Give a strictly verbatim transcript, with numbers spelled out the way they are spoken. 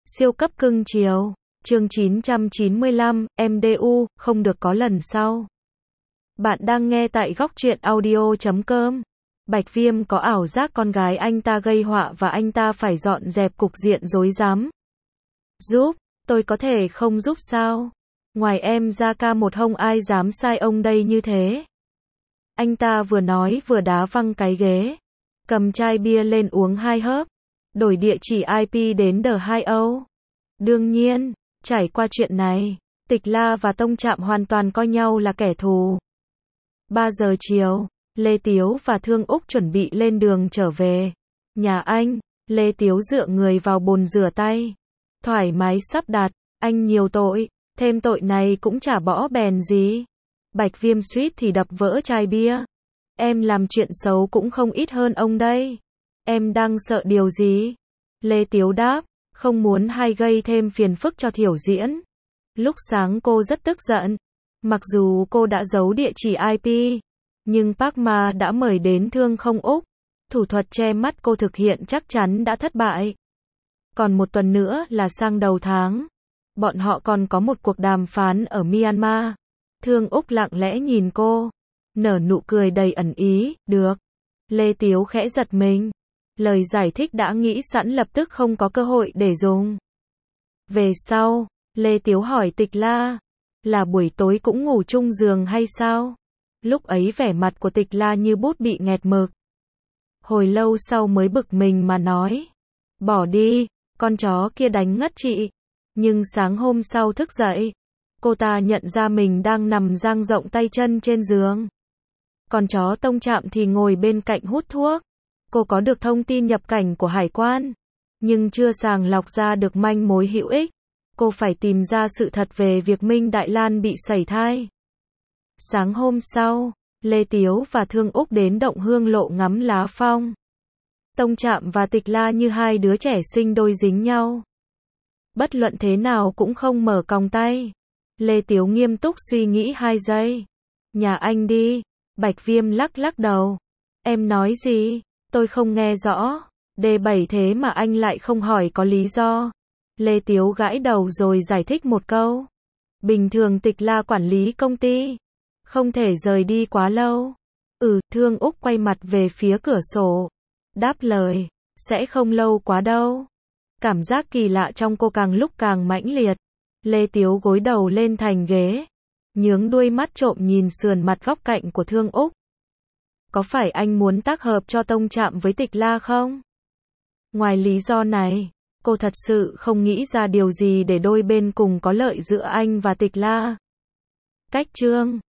Siêu cấp cưng chiều. Chương chín trăm chín mươi lăm, em đê u, không được có lần sau. Bạn đang nghe tại góc truyện audio chấm com. Bạch Viêm có ảo giác con gái anh ta gây họa và anh ta phải dọn dẹp cục diện rối rắm. Giúp, tôi có thể không giúp sao? Ngoài em ra ca một hông ai dám sai ông đây như thế. Anh ta vừa nói vừa đá văng cái ghế. Cầm chai bia lên uống hai hớp. Đổi địa chỉ i pê đến The hai O. Đương nhiên, trải qua chuyện này, Tịch La và Tông Trạm hoàn toàn coi nhau là kẻ thù. ba giờ chiều, Lê Tiếu và Thương Úc chuẩn bị lên đường trở về. Nhà anh, Lê Tiếu dựa người vào bồn rửa tay. Thoải mái sắp đặt, anh nhiều tội, thêm tội này cũng chả bỏ bèn gì. Bạch Viêm suýt thì đập vỡ chai bia. Em làm chuyện xấu cũng không ít hơn ông đây. Em đang sợ điều gì? Lê Tiếu đáp, không muốn hay gây thêm phiền phức cho Thiểu Diễn. Lúc sáng cô rất tức giận. Mặc dù cô đã giấu địa chỉ i pê, nhưng Park Ma đã mời đến Thương Không Úc. Thủ thuật che mắt cô thực hiện chắc chắn đã thất bại. Còn một tuần nữa là sang đầu tháng. Bọn họ còn có một cuộc đàm phán ở Myanmar. Thương Úc lặng lẽ nhìn cô, nở nụ cười đầy ẩn ý, được. Lê Tiếu khẽ giật mình. Lời giải thích đã nghĩ sẵn lập tức không có cơ hội để dùng. Về sau, Lê Tiếu hỏi Tịch La, là buổi tối cũng ngủ chung giường hay sao? Lúc ấy vẻ mặt của Tịch La như bút bị nghẹt mực. Hồi lâu sau mới bực mình mà nói, bỏ đi, con chó kia đánh ngất chị. Nhưng sáng hôm sau thức dậy, cô ta nhận ra mình đang nằm dang rộng tay chân trên giường. Con chó Tông Trạm thì ngồi bên cạnh hút thuốc. Cô có được thông tin nhập cảnh của hải quan, nhưng chưa sàng lọc ra được manh mối hữu ích. Cô phải tìm ra sự thật về việc Minh Đại Lan bị sẩy thai. Sáng hôm sau, Lê Tiếu và Thương Úc đến Động Hương Lộ ngắm lá phong. Tông Trạm và Tịch La như hai đứa trẻ sinh đôi dính nhau. Bất luận thế nào cũng không mở còng tay. Lê Tiếu nghiêm túc suy nghĩ hai giây. Nhà anh đi. Bạch Viêm lắc lắc đầu. Em nói gì? Tôi không nghe rõ. Đê bảy thế mà anh lại không hỏi có lý do. Lê Tiếu gãi đầu rồi giải thích một câu. Bình thường Tịch La quản lý công ty, không thể rời đi quá lâu. Ừ, Thương Úc quay mặt về phía cửa sổ. Đáp lời, sẽ không lâu quá đâu. Cảm giác kỳ lạ trong cô càng lúc càng mãnh liệt. Lê Tiếu gối đầu lên thành ghế, nhướng đuôi mắt trộm nhìn sườn mặt góc cạnh của Thương Úc. Có phải anh muốn tác hợp cho Tông Trạm với Tịch La không? Ngoài lý do này, cô thật sự không nghĩ ra điều gì để đôi bên cùng có lợi giữa anh và Tịch La. Cách chương